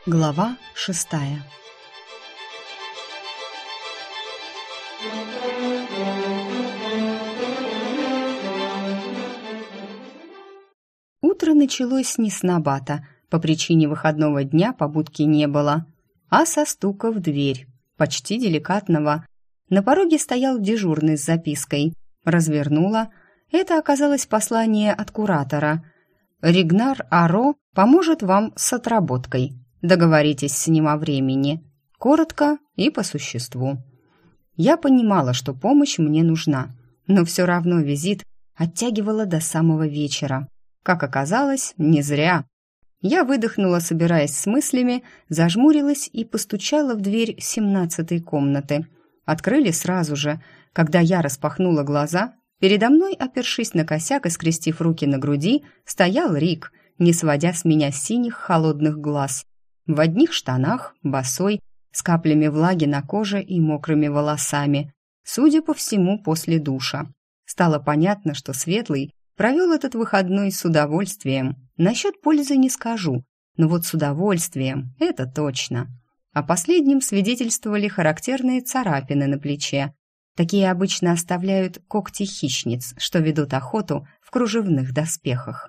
Глава 6. Утро началось не с набата. По причине выходного дня побудки не было, а со стука в дверь, почти деликатного. На пороге стоял дежурный с запиской. Развернула. Это оказалось послание от куратора. «Ригнар Аро поможет вам с отработкой. Договоритесь с ним о времени. Коротко и по существу». Я понимала, что помощь мне нужна, но все равно визит оттягивала до самого вечера. Как оказалось, не зря. Я выдохнула, собираясь с мыслями, зажмурилась и постучала в дверь 17-й комнаты. Открыли сразу же. Когда я распахнула глаза, передо мной, опершись на косяк и скрестив руки на груди, стоял Рик, не сводя с меня синих холодных глаз. В одних штанах, босой, с каплями влаги на коже и мокрыми волосами. Судя по всему, после душа. Стало понятно, что Светлый провел этот выходной с удовольствием. Насчет пользы не скажу, но вот с удовольствием, это точно. О последнем свидетельствовали характерные царапины на плече. Такие обычно оставляют когти хищниц, что ведут охоту в кружевных доспехах.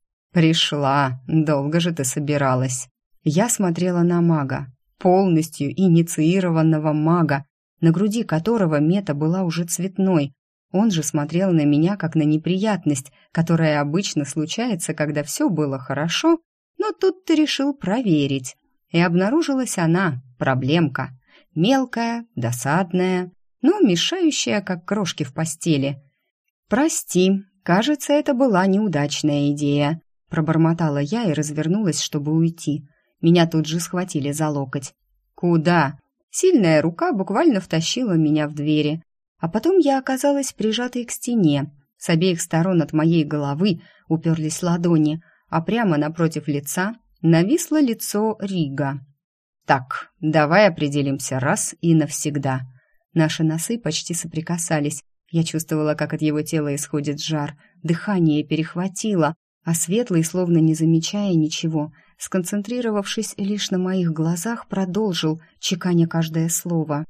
«Пришла, долго же ты собиралась». Я смотрела на мага, полностью инициированного мага, на груди которого мета была уже цветной. Он же смотрел на меня как на неприятность, которая обычно случается, когда все было хорошо, но тут ты решил проверить. И обнаружилась она, проблемка, мелкая, досадная, но мешающая, как крошки в постели. «Прости, кажется, это была неудачная идея», пробормотала я и развернулась, чтобы уйти. Меня тут же схватили за локоть. «Куда?» Сильная рука буквально втащила меня в двери. А потом я оказалась прижатой к стене. С обеих сторон от моей головы уперлись ладони, а прямо напротив лица нависло лицо Рига. «Так, давай определимся раз и навсегда». Наши носы почти соприкасались. Я чувствовала, как от его тела исходит жар. Дыхание перехватило, а Светлый, словно не замечая ничего, сконцентрировавшись лишь на моих глазах, продолжил, чеканя каждое слово.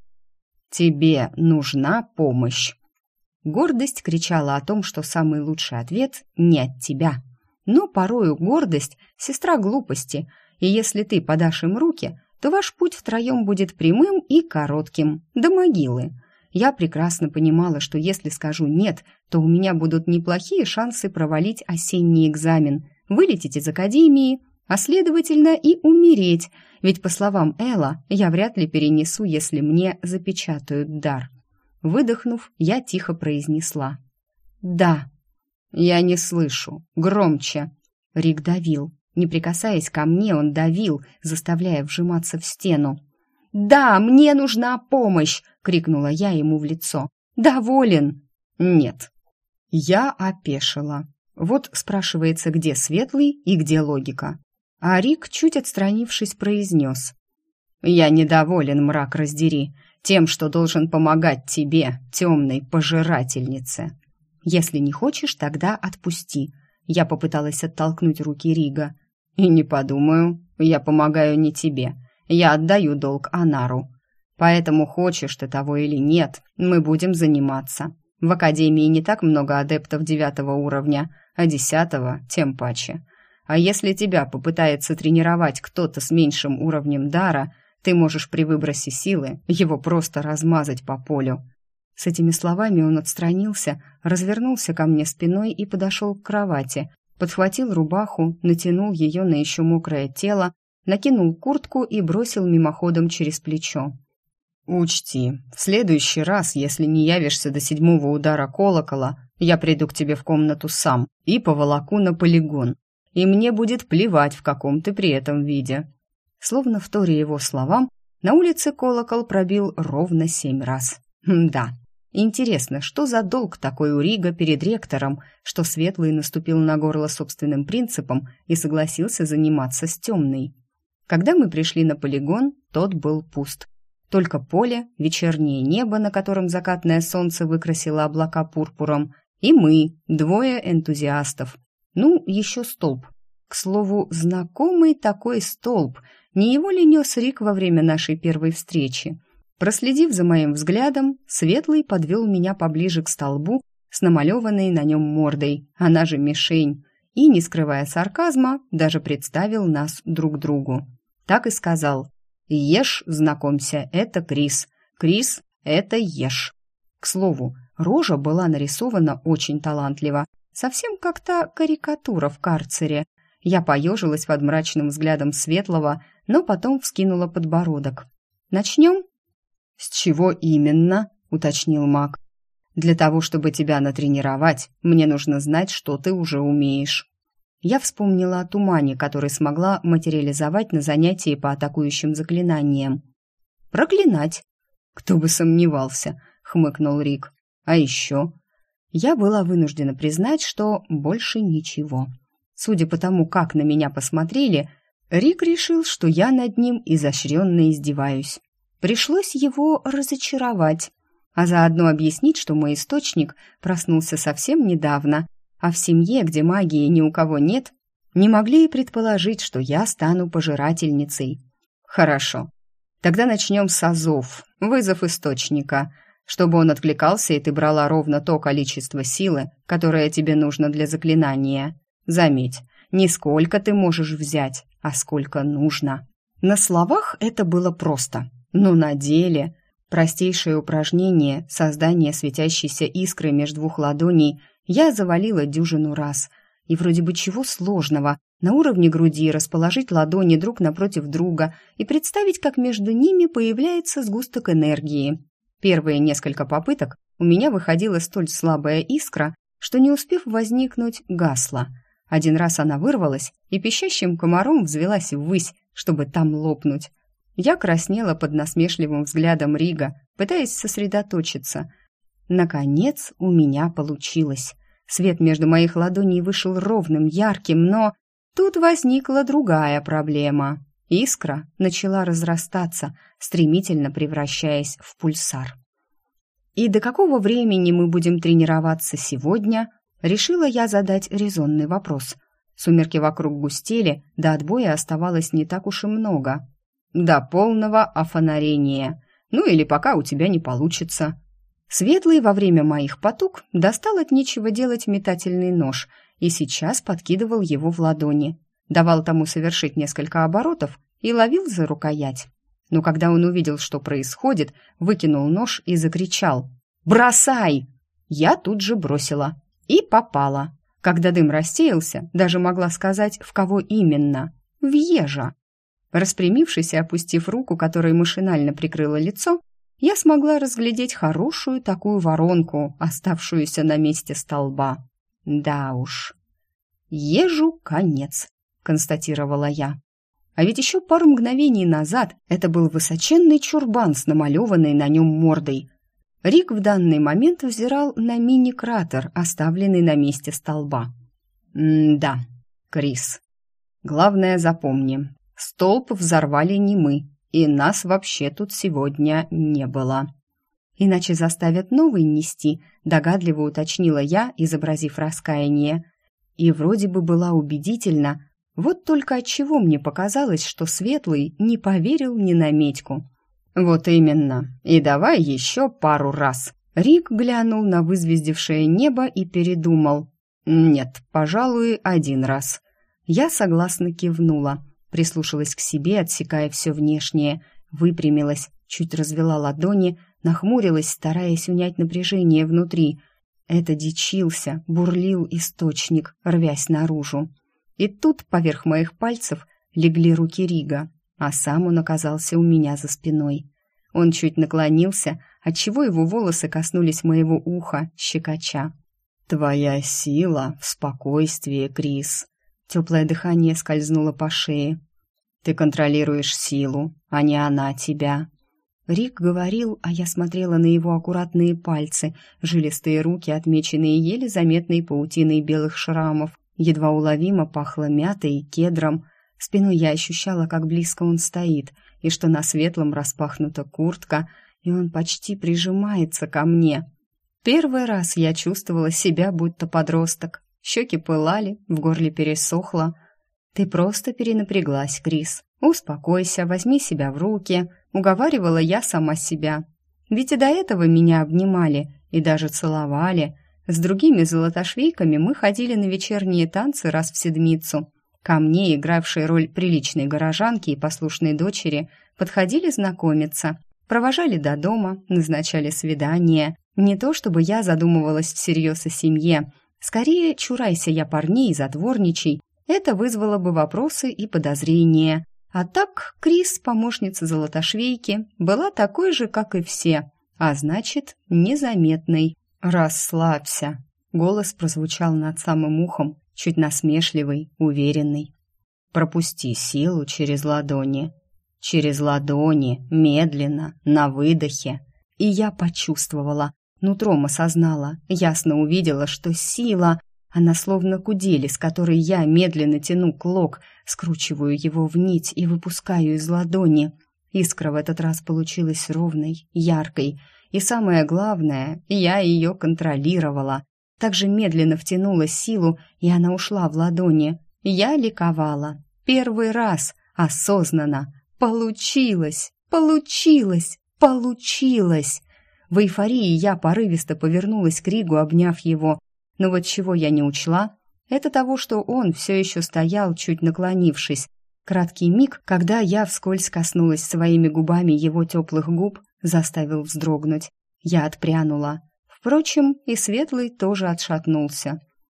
«Тебе нужна помощь». Гордость кричала о том, что самый лучший ответ не от тебя. Но порою гордость — сестра глупости, и если ты подашь им руки, то ваш путь втроем будет прямым и коротким, до могилы. Я прекрасно понимала, что если скажу «нет», то у меня будут неплохие шансы провалить осенний экзамен, вылететь из академии, а следовательно и умереть, ведь, по словам Элла, я вряд ли перенесу, если мне запечатают дар. Выдохнув, я тихо произнесла: «Да». «Я не слышу. Громче». Рик давил. Не прикасаясь ко мне, он давил, заставляя вжиматься в стену. «Да, мне нужна помощь!» — крикнула я ему в лицо. «Доволен?» «Нет». Я опешила. Вот спрашивается, где Светлый и где логика. А Рик, чуть отстранившись, произнес: «Я недоволен, мрак раздери, тем, что должен помогать тебе, темной пожирательнице. Если не хочешь, тогда отпусти». Я попыталась оттолкнуть руки Рига. «И не подумаю, я помогаю не тебе, я отдаю долг Анару. Поэтому, хочешь ты того или нет, мы будем заниматься. В академии не так много адептов 9-го уровня, а 10-го тем паче. А если тебя попытается тренировать кто-то с меньшим уровнем дара, ты можешь при выбросе силы его просто размазать по полю». С этими словами он отстранился, развернулся ко мне спиной и подошел к кровати, подхватил рубаху, натянул ее на еще мокрое тело, накинул куртку и бросил мимоходом через плечо. «Учти, в следующий раз, если не явишься до 7-го удара колокола, я приду к тебе в комнату сам и поволоку на полигон. И мне будет плевать, в каком ты при этом виде». Словно вторя его словам, на улице колокол пробил ровно 7 раз. Да, интересно, что за долг такой у Рига перед ректором, что Светлый наступил на горло собственным принципом и согласился заниматься с темной. Когда мы пришли на полигон, тот был пуст. Только поле, вечернее небо, на котором закатное солнце выкрасило облака пурпуром, и мы, 2 энтузиастов. Ну, еще столб. К слову, знакомый такой столб. Не его ли нес Рик во время нашей первой встречи? Проследив за моим взглядом, Светлый подвел меня поближе к столбу с намалеванной на нем мордой, она же мишень, и, не скрывая сарказма, даже представил нас друг другу. Так и сказал: «Ешь, знакомься, это Крис. Крис, это Ешь». К слову, рожа была нарисована очень талантливо, совсем как та карикатура в карцере. Я поежилась под мрачным взглядом Светлого, но потом вскинула подбородок. «Начнем?» «С чего именно?» — уточнил маг. «Для того, чтобы тебя натренировать, мне нужно знать, что ты уже умеешь». Я вспомнила о тумане, который смогла материализовать на занятии по атакующим заклинаниям. «Проклинать!» «Кто бы сомневался!» — хмыкнул Рик. «А еще?» Я была вынуждена признать, что больше ничего. Судя по тому, как на меня посмотрели, Рик решил, что я над ним изощренно издеваюсь. Пришлось его разочаровать, а заодно объяснить, что мой источник проснулся совсем недавно, а в семье, где магии ни у кого нет, не могли и предположить, что я стану пожирательницей. Хорошо, тогда начнем с азов, вызов источника, чтобы он откликался, и ты брала ровно то количество силы, которое тебе нужно для заклинания. Заметь, не сколько ты можешь взять, а сколько нужно. На словах это было просто. Но на деле простейшее упражнение создания светящейся искры между двух ладоней я завалила дюжину раз. И вроде бы чего сложного, на уровне груди расположить ладони друг напротив друга и представить, как между ними появляется сгусток энергии. Первые несколько попыток у меня выходила столь слабая искра, что, не успев возникнуть, гасла. Один раз она вырвалась и пищащим комаром взвелась ввысь, чтобы там лопнуть. Я краснела под насмешливым взглядом Рига, пытаясь сосредоточиться. Наконец у меня получилось. Свет между моих ладоней вышел ровным, ярким, но тут возникла другая проблема. Искра начала разрастаться, стремительно превращаясь в пульсар. И до какого времени мы будем тренироваться сегодня, решила я задать резонный вопрос. Сумерки вокруг густели, до отбоя оставалось не так уж и много. До полного офонарения. Ну или пока у тебя не получится. Светлый во время моих потуг достал от нечего делать метательный нож и сейчас подкидывал его в ладони. Давал тому совершить несколько оборотов и ловил за рукоять. Но когда он увидел, что происходит, выкинул нож и закричал: «Бросай!» Я тут же бросила. И попала. Когда дым рассеялся, даже могла сказать, в кого именно. В Ежа. Распрямившись и опустив руку, которой машинально прикрыла лицо, я смогла разглядеть хорошую такую воронку, оставшуюся на месте столба. Да уж. «Ежу конец», — констатировала я. А ведь еще пару мгновений назад это был высоченный чурбан с намалеванной на нем мордой. Рик в данный момент взирал на мини-кратер, оставленный на месте столба. «Да, Крис, главное запомни, столб взорвали не мы, и нас вообще тут сегодня не было». «Иначе заставят новый нести», — догадливо уточнила я, изобразив раскаяние. И вроде бы была убедительна, вот только отчего мне показалось, что Светлый не поверил ни на медьку. «Вот именно. И давай еще пару раз». Рик глянул на вызвездившее небо и передумал. «Нет, пожалуй, один раз». Я согласно кивнула, прислушалась к себе, отсекая все внешнее, выпрямилась, чуть развела ладони, нахмурилась, стараясь унять напряжение внутри. Это дичился, бурлил источник, рвясь наружу. И тут поверх моих пальцев легли руки Рига, а сам он оказался у меня за спиной. Он чуть наклонился, отчего его волосы коснулись моего уха, щекоча. «Твоя сила в спокойствии, Крис». Теплое дыхание скользнуло по шее. «Ты контролируешь силу, а не она тебя». Рик говорил, а я смотрела на его аккуратные пальцы, жилистые руки, отмеченные еле заметной паутиной белых шрамов. Едва уловимо пахло мятой и кедром. Спиной я ощущала, как близко он стоит, и что на светлом распахнута куртка, и он почти прижимается ко мне. Первый раз я чувствовала себя будто подросток. Щеки пылали, в горле пересохло. «Ты просто перенапряглась, Крис. «Успокойся, возьми себя в руки», — уговаривала я сама себя. Ведь и до этого меня обнимали и даже целовали. С другими золотошвейками мы ходили на вечерние танцы раз в седмицу. Ко мне, игравшей роль приличной горожанки и послушной дочери, подходили знакомиться, провожали до дома, назначали свидания. Не то чтобы я задумывалась всерьез о семье, скорее, чурайся я парней и затворничей, это вызвало бы вопросы и подозрения. А так Крис, помощница золотошвейки, была такой же, как и все, а значит, незаметной. «Расслабься», — голос прозвучал над самым ухом, чуть насмешливый, уверенный. «Пропусти силу через ладони. Через ладони, медленно, на выдохе». И я почувствовала, нутром осознала, ясно увидела, что сила, она словно кудели, с которой я медленно тяну клок, скручиваю его в нить и выпускаю из ладони. Искра в этот раз получилась ровной, яркой, и самое главное, я ее контролировала. Также медленно втянула силу, и она ушла в ладони. Я ликовала. Первый раз, осознанно. Получилось! Получилось! Получилось! В эйфории я порывисто повернулась к Ригу, обняв его. Но вот чего я не учла, это того, что он все еще стоял, чуть наклонившись. Краткий миг, когда я вскользь коснулась своими губами его теплых губ, заставил вздрогнуть. Я отпрянула. Впрочем, и Светлый тоже отшатнулся.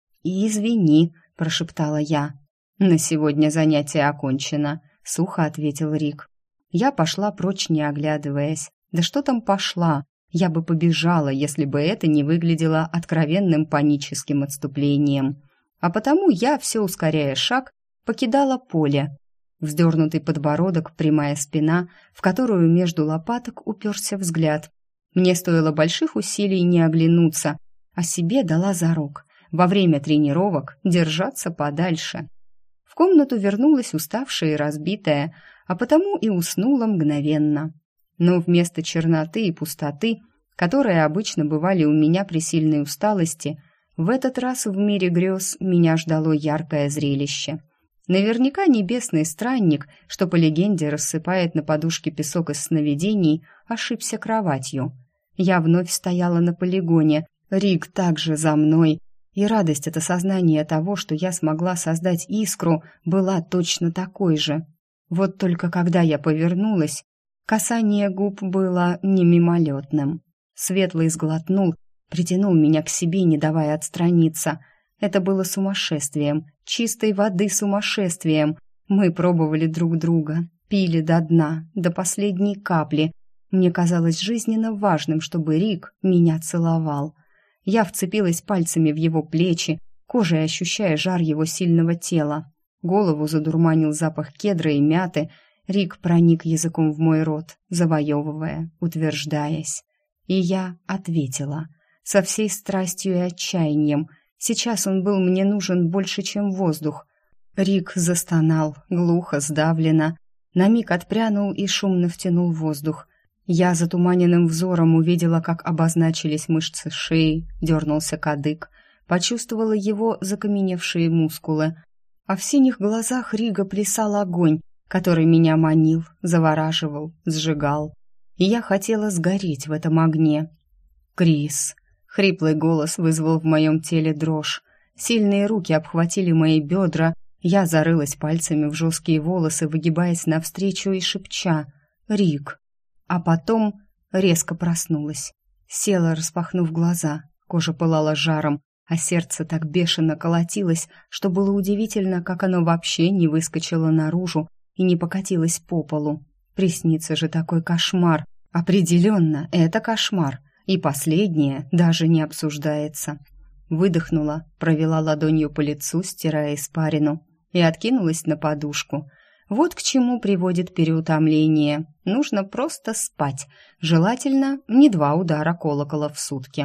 «Извини», — прошептала я. «На сегодня занятие окончено», — сухо ответил Рик. Я пошла прочь, не оглядываясь. Да что там пошла? Я бы побежала, если бы это не выглядело откровенным паническим отступлением. А потому я, все ускоряя шаг, покидала поле. Вздернутый подбородок, прямая спина, в которую между лопаток уперся взгляд. Мне стоило больших усилий не оглянуться, а себе дала зарок во время тренировок держаться подальше. В комнату вернулась уставшая и разбитая, а потому и уснула мгновенно. Но вместо черноты и пустоты, которые обычно бывали у меня при сильной усталости, в этот раз в мире грез меня ждало яркое зрелище. Наверняка небесный странник, что по легенде рассыпает на подушке песок из сновидений, ошибся кроватью. Я вновь стояла на полигоне, Рик также за мной, и радость от осознания того, что я смогла создать искру, была точно такой же. Вот только когда я повернулась, касание губ было не мимолетным. Светлый сглотнул, притянул меня к себе, не давая отстраниться. Это было сумасшествием, чистой воды сумасшествием. Мы пробовали друг друга, пили до дна, до последней капли. Мне казалось жизненно важным, чтобы Рик меня целовал. Я вцепилась пальцами в его плечи, кожей ощущая жар его сильного тела. Голову задурманил запах кедра и мяты. Рик проник языком в мой рот, завоевывая, утверждаясь. И я ответила, со всей страстью и отчаянием. Сейчас он был мне нужен больше, чем воздух. Рик застонал, глухо, сдавленно. На миг отпрянул и шумно втянул воздух. Я затуманенным взором увидела, как обозначились мышцы шеи, дернулся кадык, почувствовала его закаменевшие мускулы. А в синих глазах Рига плясал огонь, который меня манил, завораживал, сжигал. И я хотела сгореть в этом огне. «Крис!» Хриплый голос вызвал в моем теле дрожь. Сильные руки обхватили мои бедра. Я зарылась пальцами в жесткие волосы, выгибаясь навстречу и шепча «Рик!». А потом резко проснулась. Села, распахнув глаза. Кожа пылала жаром, а сердце так бешено колотилось, что было удивительно, как оно вообще не выскочило наружу и не покатилось по полу. Приснится же такой кошмар. Определенно, это кошмар. И последнее даже не обсуждается. Выдохнула, провела ладонью по лицу, стирая испарину, и откинулась на подушку. Вот к чему приводит переутомление. Нужно просто спать. Желательно не 2 удара колокола в сутки.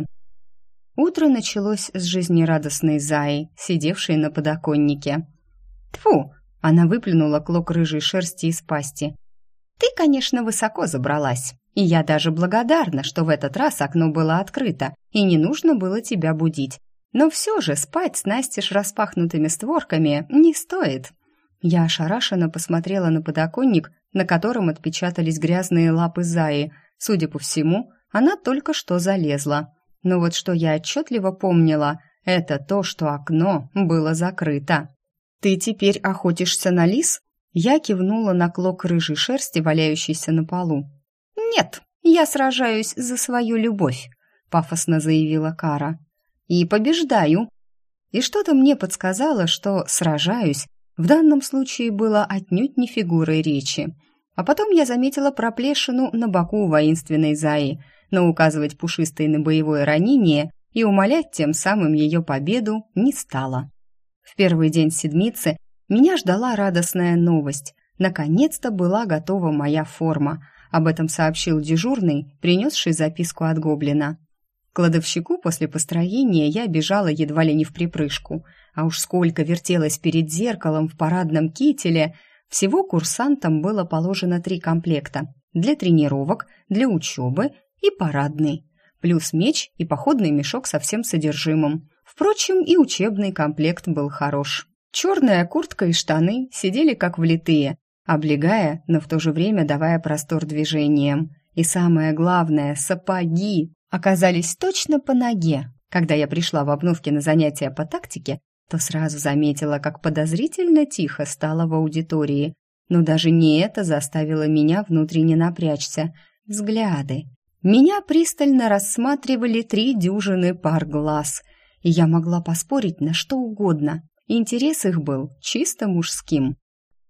Утро началось с жизнерадостной Заи, сидевшей на подоконнике. «Тьфу!» — она выплюнула клок рыжей шерсти из пасти. «Ты, конечно, высоко забралась. И я даже благодарна, что в этот раз окно было открыто, и не нужно было тебя будить. Но все же спать с настежь распахнутыми створками не стоит. Я ошарашенно посмотрела на подоконник, на котором отпечатались грязные лапы Заи. Судя по всему, она только что залезла. Но вот что я отчетливо помнила, это то, что окно было закрыто. «Ты теперь охотишься на лис?» Я кивнула на клок рыжей шерсти, валяющейся на полу. «Нет, я сражаюсь за свою любовь», — пафосно заявила Кара. «И побеждаю». И что-то мне подсказало, что «сражаюсь» в данном случае было отнюдь не фигурой речи. А потом я заметила проплешину на боку у воинственной Заи, но указывать пушистой на боевое ранение и умолять тем самым ее победу не стала. В первый день седмицы меня ждала радостная новость. Наконец-то была готова моя форма. Об этом сообщил дежурный, принесший записку от гоблина. К кладовщику после построения я бежала едва ли не вприпрыжку, а уж сколько вертелась перед зеркалом в парадном кителе. Всего курсантам было положено 3 комплекта: для тренировок, для учебы и парадный, плюс меч и походный мешок со всем содержимым. Впрочем, и учебный комплект был хорош. Черная куртка и штаны сидели как влитые, облегая, но в то же время давая простор движениям. И самое главное, сапоги оказались точно по ноге. Когда я пришла в обновке на занятия по тактике, то сразу заметила, как подозрительно тихо стало в аудитории. Но даже не это заставило меня внутренне напрячься. Взгляды. Меня пристально рассматривали 3 дюжины пар глаз, и я могла поспорить на что угодно. Интерес их был чисто мужским.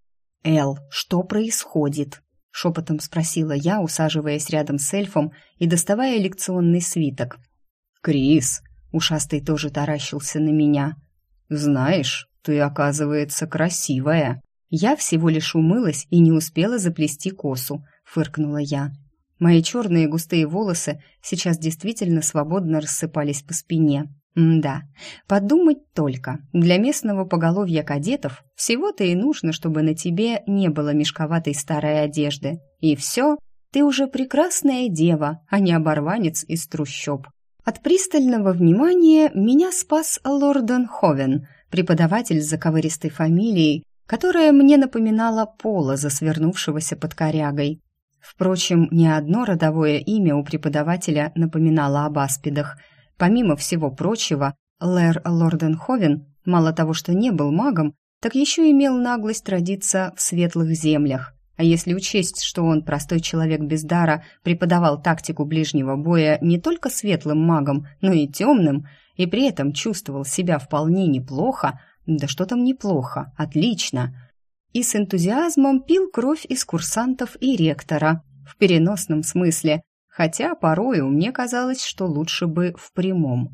«Эл, что происходит?» — шепотом спросила я, усаживаясь рядом с эльфом и доставая лекционный свиток. «Крис!» — ушастый тоже таращился на меня. «Знаешь, ты, оказывается, красивая». «Я всего лишь умылась и не успела заплести косу», — фыркнула я. Мои черные густые волосы сейчас действительно свободно рассыпались по спине. Да, подумать только, для местного поголовья кадетов всего-то и нужно, чтобы на тебе не было мешковатой старой одежды. И все, ты уже прекрасная дева, а не оборванец из трущоб. От пристального внимания меня спас Лорден Ховен, преподаватель с заковыристой фамилией, которая мне напоминала Пола, свернувшегося под корягой. Впрочем, ни одно родовое имя у преподавателя напоминало об аспидах. Помимо всего прочего, Лэр Лорденховен мало того, что не был магом, так еще имел наглость родиться в светлых землях. А если учесть, что он, простой человек без дара, преподавал тактику ближнего боя не только светлым магам, но и темным, и при этом чувствовал себя вполне неплохо, да что там неплохо, отлично, и с энтузиазмом пил кровь из курсантов и ректора, в переносном смысле, хотя порою мне казалось, что лучше бы в прямом.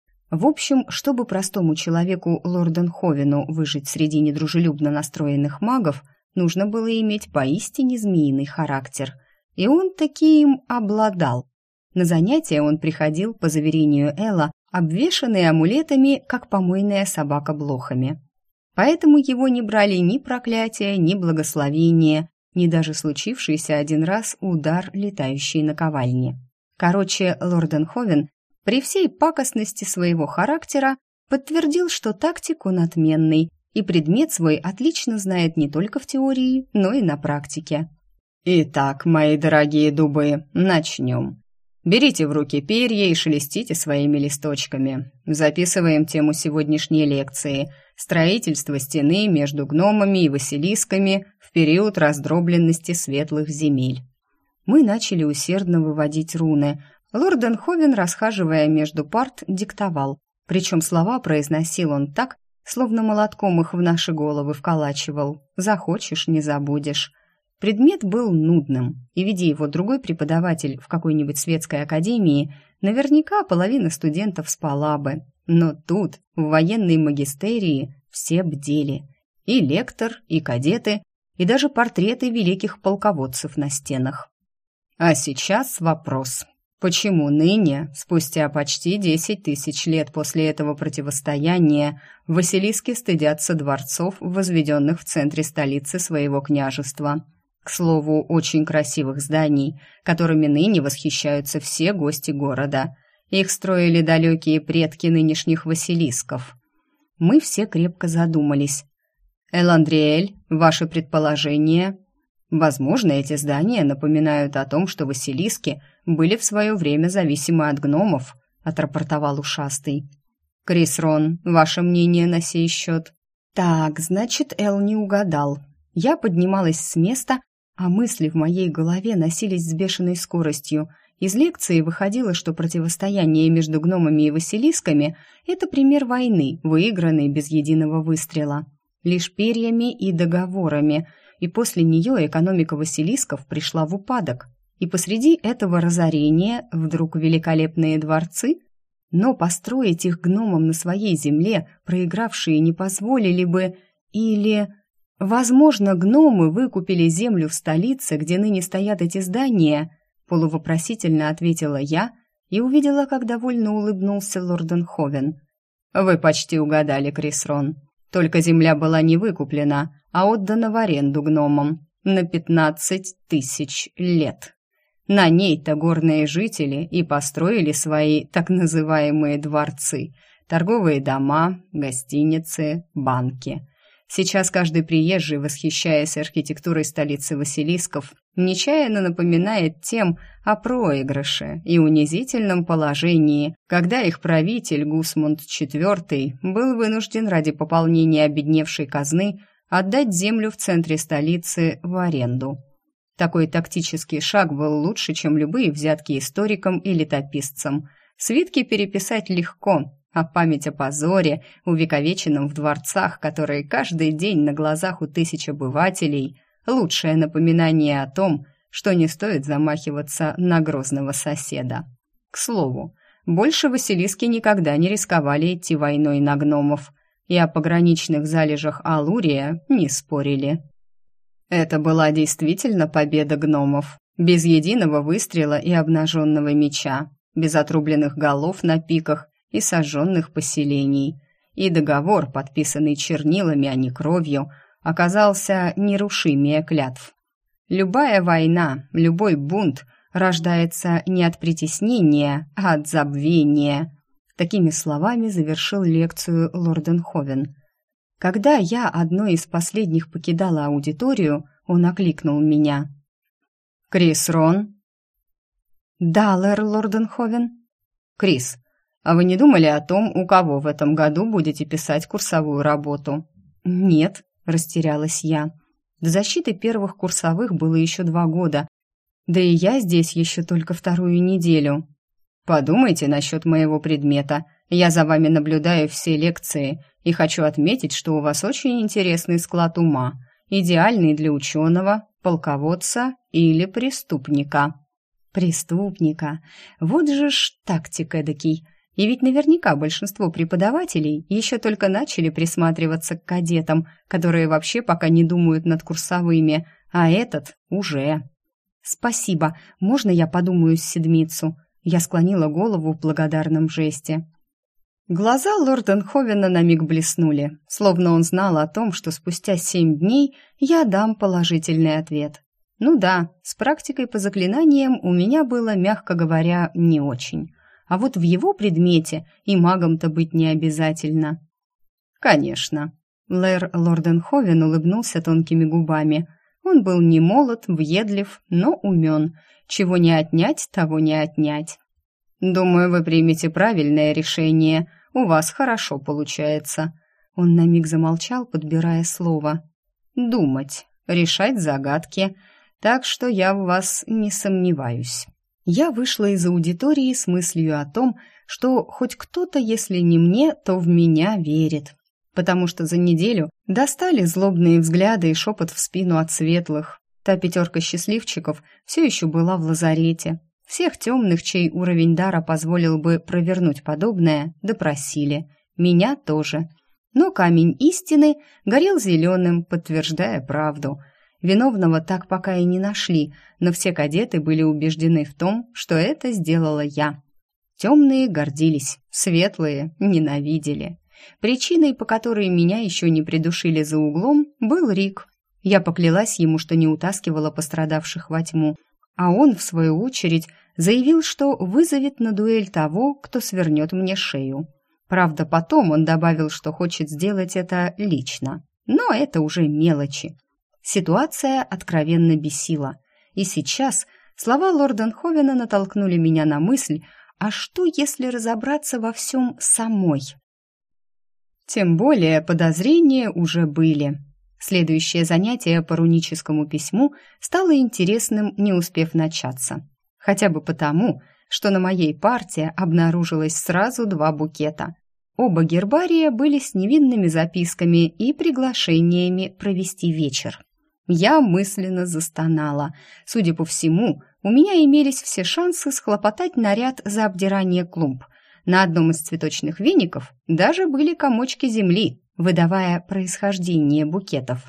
В общем, чтобы простому человеку Лорденховену выжить среди недружелюбно настроенных магов, нужно было иметь поистине змеиный характер. И он таки им обладал. На занятия он приходил, по заверению Элла, обвешанный амулетами, как помойная собака блохами. Поэтому его не брали ни проклятия, ни благословения, ни даже случившийся один раз удар летающей наковальни. Короче, Лорденховен при всей пакостности своего характера подтвердил, что тактик он отменный, и предмет свой отлично знает не только в теории, но и на практике. «Итак, мои дорогие дубы, начнем. Берите в руки перья и шелестите своими листочками. Записываем тему сегодняшней лекции – строительство стены между гномами и василисками в период раздробленности светлых земель». Мы начали усердно выводить руны. Лорденховен, расхаживая между парт, диктовал. Причем слова произносил он так, словно молотком их в наши головы вколачивал. «Захочешь – не забудешь». Предмет был нудным, и, видя его другой преподаватель в какой-нибудь светской академии, наверняка половина студентов спала бы. Но тут, в военной магистерии, все бдели. И лектор, и кадеты, и даже портреты великих полководцев на стенах. А сейчас вопрос. Почему ныне, спустя почти 10 тысяч лет после этого противостояния, василиски стыдятся дворцов, возведенных в центре столицы своего княжества? К слову, очень красивых зданий, которыми ныне восхищаются все гости города. Их строили далекие предки нынешних василисков. Мы все крепко задумались. Эландриэль, ваше предположение? Возможно, эти здания напоминают о том, что Василиски были в свое время зависимы от гномов, отрапортовал ушастый. Крис Рон, ваше мнение на сей счет? Так, значит, Эл не угадал. Я поднималась с места, а мысли в моей голове носились с бешеной скоростью. Из лекции выходило, что противостояние между гномами и Василисками – это пример войны, выигранной без единого выстрела. Лишь перьями и договорами, и после нее экономика Василисков пришла в упадок. И посреди этого разорения вдруг великолепные дворцы? Но построить их гномам на своей земле проигравшие не позволили бы, или... Возможно, гномы выкупили землю в столице, где ныне стоят эти здания, полувопросительно ответила я и увидела, как довольно улыбнулся Лорденховен. Вы почти угадали, Крис Рон. Только земля была не выкуплена, а отдана в аренду гномам на 15 тысяч лет. На ней-то горные жители и построили свои так называемые дворцы, торговые дома, гостиницы, банки. Сейчас каждый приезжий, восхищаясь архитектурой столицы Василисков, нечаянно напоминает тем о проигрыше и унизительном положении, когда их правитель Гусмунд IV был вынужден ради пополнения обедневшей казны отдать землю в центре столицы в аренду. Такой тактический шаг был лучше, чем любые взятки историкам и летописцам. Свитки переписать легко, а память о позоре, увековеченном в дворцах, которые каждый день на глазах у тысяч обывателей, лучшее напоминание о том, что не стоит замахиваться на грозного соседа. К слову, больше Василиски никогда не рисковали идти войной на гномов, и о пограничных залежах Алурия не спорили. Это была действительно победа гномов, без единого выстрела и обнаженного меча, без отрубленных голов на пиках и сожженных поселений, и договор, подписанный чернилами, а не кровью, оказался нерушимее клятв. Любая война, любой бунт рождается не от притеснения, а от забвения. Такими словами завершил лекцию Лорденховен. Когда я одной из последних покидала аудиторию, он окликнул меня. «Крис Рон?» «Да, лэр Лорденховен?» «Крис, а вы не думали о том, у кого в этом году будете писать курсовую работу?» «Нет», — растерялась я. До защиты первых курсовых было еще 2 года, да и я здесь еще только 2-ю неделю. «Подумайте насчет моего предмета. Я за вами наблюдаю все лекции и хочу отметить, что у вас очень интересный склад ума, идеальный для ученого, полководца или преступника». «Преступника? Вот же ж тактик эдакий. И ведь наверняка большинство преподавателей еще только начали присматриваться к кадетам, которые вообще пока не думают над курсовыми, а этот уже. «Спасибо. Можно я подумаю с седмицу?» Я склонила голову в благодарном жесте. Глаза Лорденховена на миг блеснули, словно он знал о том, что спустя 7 дней я дам положительный ответ. Ну да, с практикой по заклинаниям у меня было, мягко говоря, не очень. А вот в его предмете и магом-то быть не обязательно. «Конечно». Лэр Лорденховен улыбнулся тонкими губами. Он был не молод, въедлив, но умен. Чего не отнять, того не отнять. «Думаю, вы примете правильное решение. У вас хорошо получается». Он на миг замолчал, подбирая слово. «Думать, решать загадки. Так что я в вас не сомневаюсь». Я вышла из аудитории с мыслью о том, что хоть кто-то, если не мне, то в меня верит. Потому что за неделю достали злобные взгляды и шепот в спину от светлых. Та 5 счастливчиков все еще была в лазарете. Всех темных, чей уровень дара позволил бы провернуть подобное, допросили. Меня тоже. Но камень истины горел зеленым, подтверждая правду. Виновного так пока и не нашли, но все кадеты были убеждены в том, что это сделала я. Темные гордились, светлые ненавидели. Причиной, по которой меня еще не придушили за углом, был Рик. Я поклялась ему, что не утаскивала пострадавших во тьму, а он, в свою очередь, заявил, что вызовет на дуэль того, кто свернет мне шею. Правда, потом он добавил, что хочет сделать это лично. но это уже мелочи. Ситуация откровенно бесила. И сейчас слова лорда Нховена натолкнули меня на мысль, а что, если разобраться во всем самой? Тем более подозрения уже были. Следующее занятие по руническому письму стало интересным, не успев начаться. Хотя бы потому, что на моей парте обнаружилось сразу 2 букета. Оба гербария были с невинными записками и приглашениями провести вечер. Я мысленно застонала. Судя по всему, у меня имелись все шансы схлопотать наряд за обдирание клумб. На одном из цветочных веников даже были комочки земли, выдавая происхождение букетов.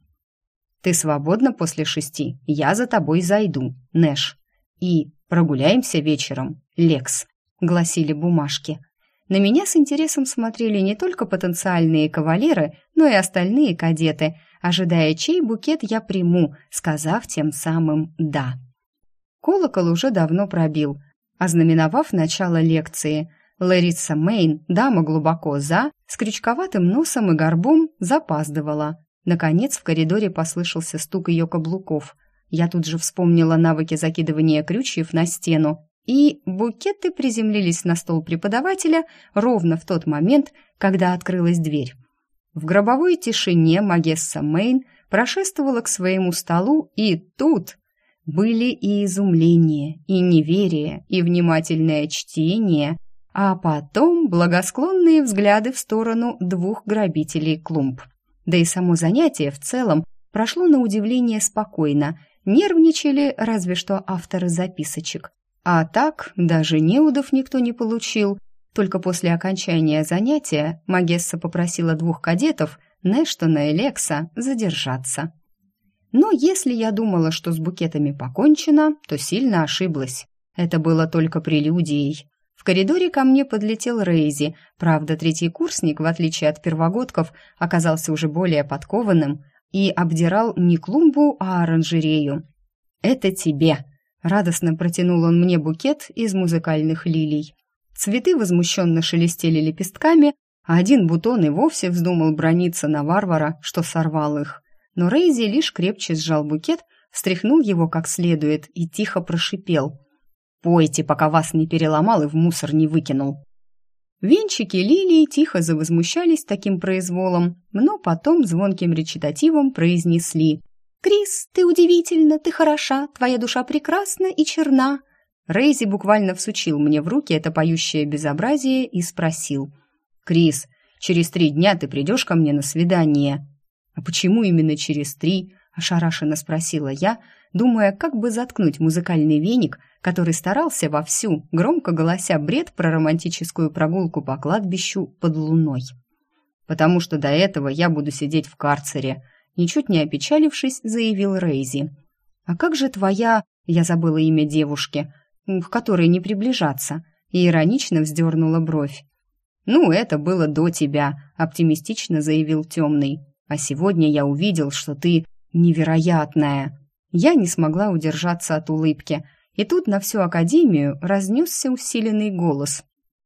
«Ты свободна после 6, я за тобой зайду, Нэш. И прогуляемся вечером, Лекс», — гласили бумажки. На меня с интересом смотрели не только потенциальные кавалеры, но и остальные кадеты, ожидая, чей букет я приму, сказав тем самым «да». Колокол уже давно пробил, ознаменовав начало лекции. Лариса Мэйн, дама глубоко за, с крючковатым носом и горбом, запаздывала. Наконец в коридоре послышался стук ее каблуков. Я тут же вспомнила навыки закидывания крючьев на стену, и букеты приземлились на стол преподавателя ровно в тот момент, когда открылась дверь. В гробовой тишине магесса Мэйн прошествовала к своему столу, и тут были и изумление, и неверие, и внимательное чтение, а потом благосклонные взгляды в сторону 2 грабителей клумб. Да и само занятие в целом прошло на удивление спокойно, нервничали разве что авторы записочек. А так даже неудов никто не получил. Только после окончания занятия магесса попросила 2 кадетов, Нэштона и Лекса, задержаться. Но если я думала, что с букетами покончено, то сильно ошиблась. Это было только прелюдией. В коридоре ко мне подлетел Рейзи. Правда, 3-й курсник, в отличие от первогодков, оказался уже более подкованным и обдирал не клумбу, а оранжерею. «Это тебе!» — радостно протянул он мне букет из музыкальных лилий. Цветы возмущенно шелестели лепестками, а один бутон и вовсе вздумал браниться на варвара, что сорвал их. Но Рейзи лишь крепче сжал букет, встряхнул его как следует и тихо прошипел: «Пойте, пока вас не переломал и в мусор не выкинул». Венчики лилии тихо завозмущались таким произволом, но потом звонким речитативом произнесли: «Крис, ты удивительна, ты хороша, твоя душа прекрасна и черна». Рейзи буквально всучил мне в руки это поющее безобразие и спросил: «Крис, через 3 дня ты придешь ко мне на свидание?» «А почему именно через 3?» – ошарашенно спросила я, думая, как бы заткнуть музыкальный веник, который старался вовсю, громко голося бред про романтическую прогулку по кладбищу под луной. «Потому что до этого я буду сидеть в карцере», – ничуть не опечалившись, заявил Рейзи. «А как же твоя...» – я забыла имя девушки, к которой не приближаться, и иронично вздернула бровь. «Ну, это было до тебя», – оптимистично заявил Темный. «А сегодня я увидел, что ты невероятная». Я не смогла удержаться от улыбки, и тут на всю академию разнесся усиленный голос.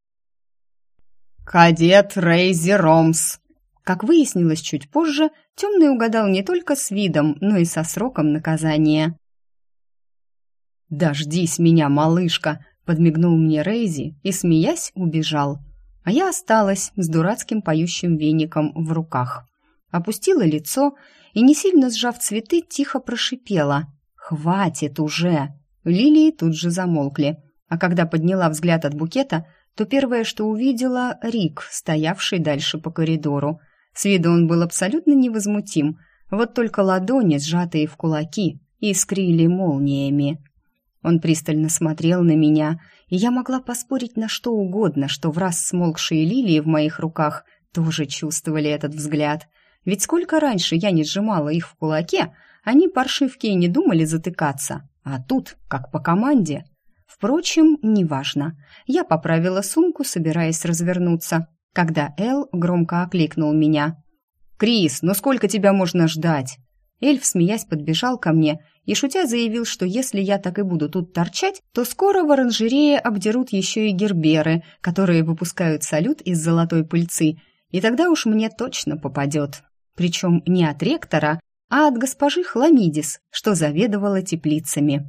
«Кадет Рейзи Ромс!» Как выяснилось чуть позже, Темный угадал не только с видом, но и со сроком наказания. «Дождись меня, малышка!» — подмигнул мне Рейзи и, смеясь, убежал. А я осталась с дурацким поющим веником в руках. Опустила лицо и, не сильно сжав цветы, тихо прошипела: «Хватит уже!» Лилии тут же замолкли, а когда подняла взгляд от букета, то первое, что увидела — Рик, стоявший дальше по коридору. С виду он был абсолютно невозмутим, вот только ладони, сжатые в кулаки, искрили молниями. Он пристально смотрел на меня, и я могла поспорить на что угодно, что враз смолкшие лилии в моих руках тоже чувствовали этот взгляд. Ведь сколько раньше я не сжимала их в кулаке, они, паршивки, и не думали затыкаться. А тут, как по команде. Впрочем, неважно. Я поправила сумку, собираясь развернуться, когда Эл громко окликнул меня. «Крис, ну сколько тебя можно ждать?» Эльф, смеясь, подбежал ко мне и, шутя, заявил, что если я так и буду тут торчать, то скоро в оранжерее обдерут еще и герберы, которые выпускают салют из золотой пыльцы, и тогда уж мне точно попадет. причем не от ректора, а от госпожи Хламидис, что заведовала теплицами.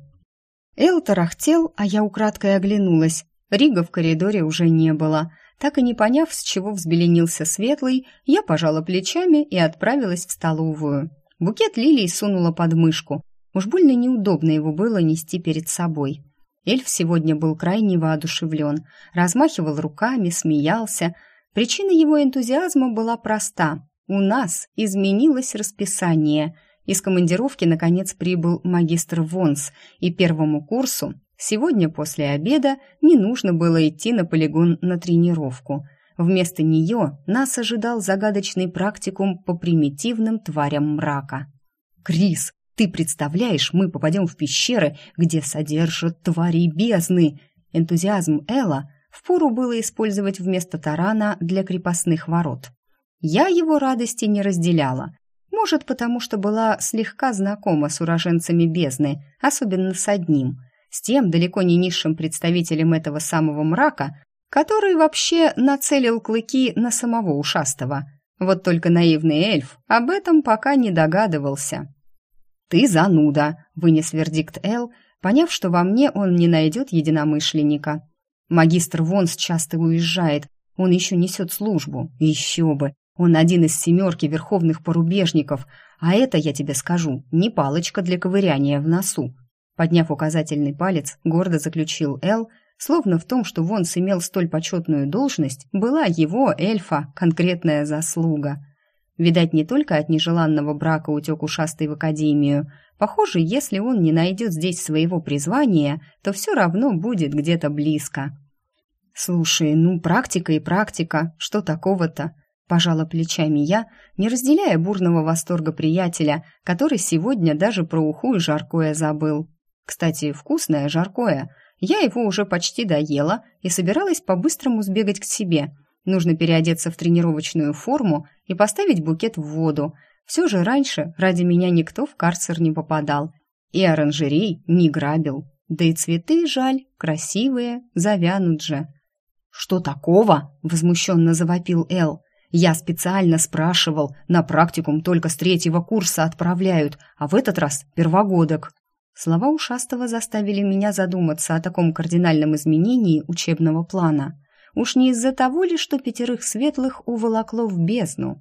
Эл тарахтел, а я украдкой оглянулась. Рига в коридоре уже не было. Так и не поняв, с чего взбеленился Светлый, я пожала плечами и отправилась в столовую. Букет лилий сунула под мышку. Уж больно неудобно его было нести перед собой. Эльф сегодня был крайне воодушевлен, размахивал руками, смеялся. Причина его энтузиазма была проста. У нас изменилось расписание. Из командировки, наконец, прибыл магистр Вонс, и первому курсу сегодня после обеда не нужно было идти на полигон на тренировку. Вместо нее нас ожидал загадочный практикум по примитивным тварям мрака. «Крис, ты представляешь, мы попадем в пещеры, где содержат твари бездны!» Энтузиазм Элла впору было использовать вместо тарана для крепостных ворот. Я его радости не разделяла. Может, потому что была слегка знакома с уроженцами бездны, особенно с одним, с тем далеко не низшим представителем этого самого мрака, который вообще нацелил клыки на самого ушастого. Вот только наивный эльф об этом пока не догадывался. «Ты зануда», — вынес вердикт Эл, поняв, что во мне он не найдет единомышленника. «Магистр Вонс часто уезжает, он еще несет службу, еще бы. Он один из 7 верховных порубежников, а это, я тебе скажу, не палочка для ковыряния в носу». Подняв указательный палец, гордо заключил Эл, словно в том, что Вонс имел столь почетную должность, была его, эльфа, конкретная заслуга. Видать, не только от нежеланного брака утек ушастый в академию. Похоже, если он не найдет здесь своего призвания, то все равно будет где-то близко. «Слушай, ну практика и практика, что такого-то?» Пожала плечами я, не разделяя бурного восторга приятеля, который сегодня даже про уху и жаркое забыл. Кстати, вкусное жаркое. Я его уже почти доела и собиралась по-быстрому сбегать к себе. Нужно переодеться в тренировочную форму и поставить букет в воду. Все же раньше ради меня никто в карцер не попадал. И оранжерей не грабил. Да и цветы, жаль, красивые, завянут же. «Что такого?» — возмущенно завопил Эл. «Я специально спрашивал, на практикум только с 3-го курса отправляют, а в этот раз первогодок». Слова ушастого заставили меня задуматься о таком кардинальном изменении учебного плана. Уж не из-за того ли, что 5 светлых уволокло в бездну?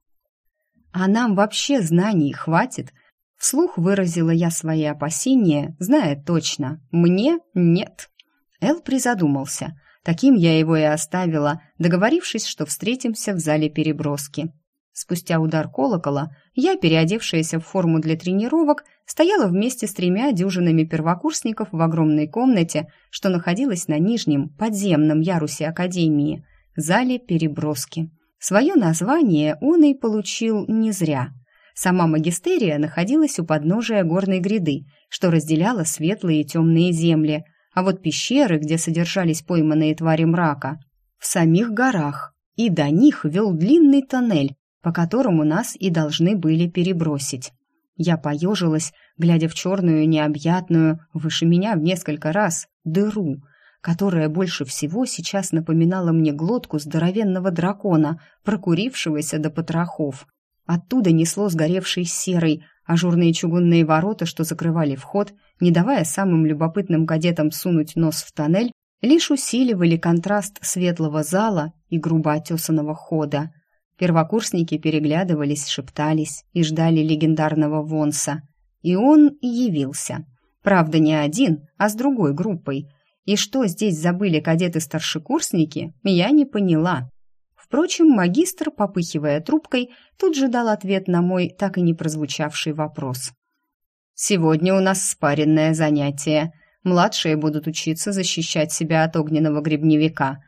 «А нам вообще знаний хватит?» Вслух выразила я свои опасения, зная точно. Мне нет. Эл призадумался. Таким я его и оставила, договорившись, что встретимся в зале переброски. Спустя удар колокола я, переодевшаяся в форму для тренировок, стояла вместе с 3 дюжинами первокурсников в огромной комнате, что находилась на нижнем, подземном ярусе академии, зале переброски. Свое название он и получил не зря. Сама магистерия находилась у подножия горной гряды, что разделяла светлые и темные земли, а вот пещеры, где содержались пойманные твари мрака, в самих горах, и до них вел длинный тоннель, по которому нас и должны были перебросить. Я поежилась, глядя в черную необъятную, выше меня в несколько раз, дыру, которая больше всего сейчас напоминала мне глотку здоровенного дракона, прокурившегося до потрохов. Оттуда несло сгоревшей серой, ажурные чугунные ворота, что закрывали вход, не давая самым любопытным кадетам сунуть нос в тоннель, лишь усиливали контраст светлого зала и грубо отесанного хода. Первокурсники переглядывались, шептались и ждали легендарного Вонса. И он явился. Правда, не один, а с другой группой. И что здесь забыли кадеты-старшекурсники, я не поняла. Впрочем, магистр, попыхивая трубкой, тут же дал ответ на мой так и не прозвучавший вопрос. «Сегодня у нас спарринное занятие. Младшие будут учиться защищать себя от огненного гребневика.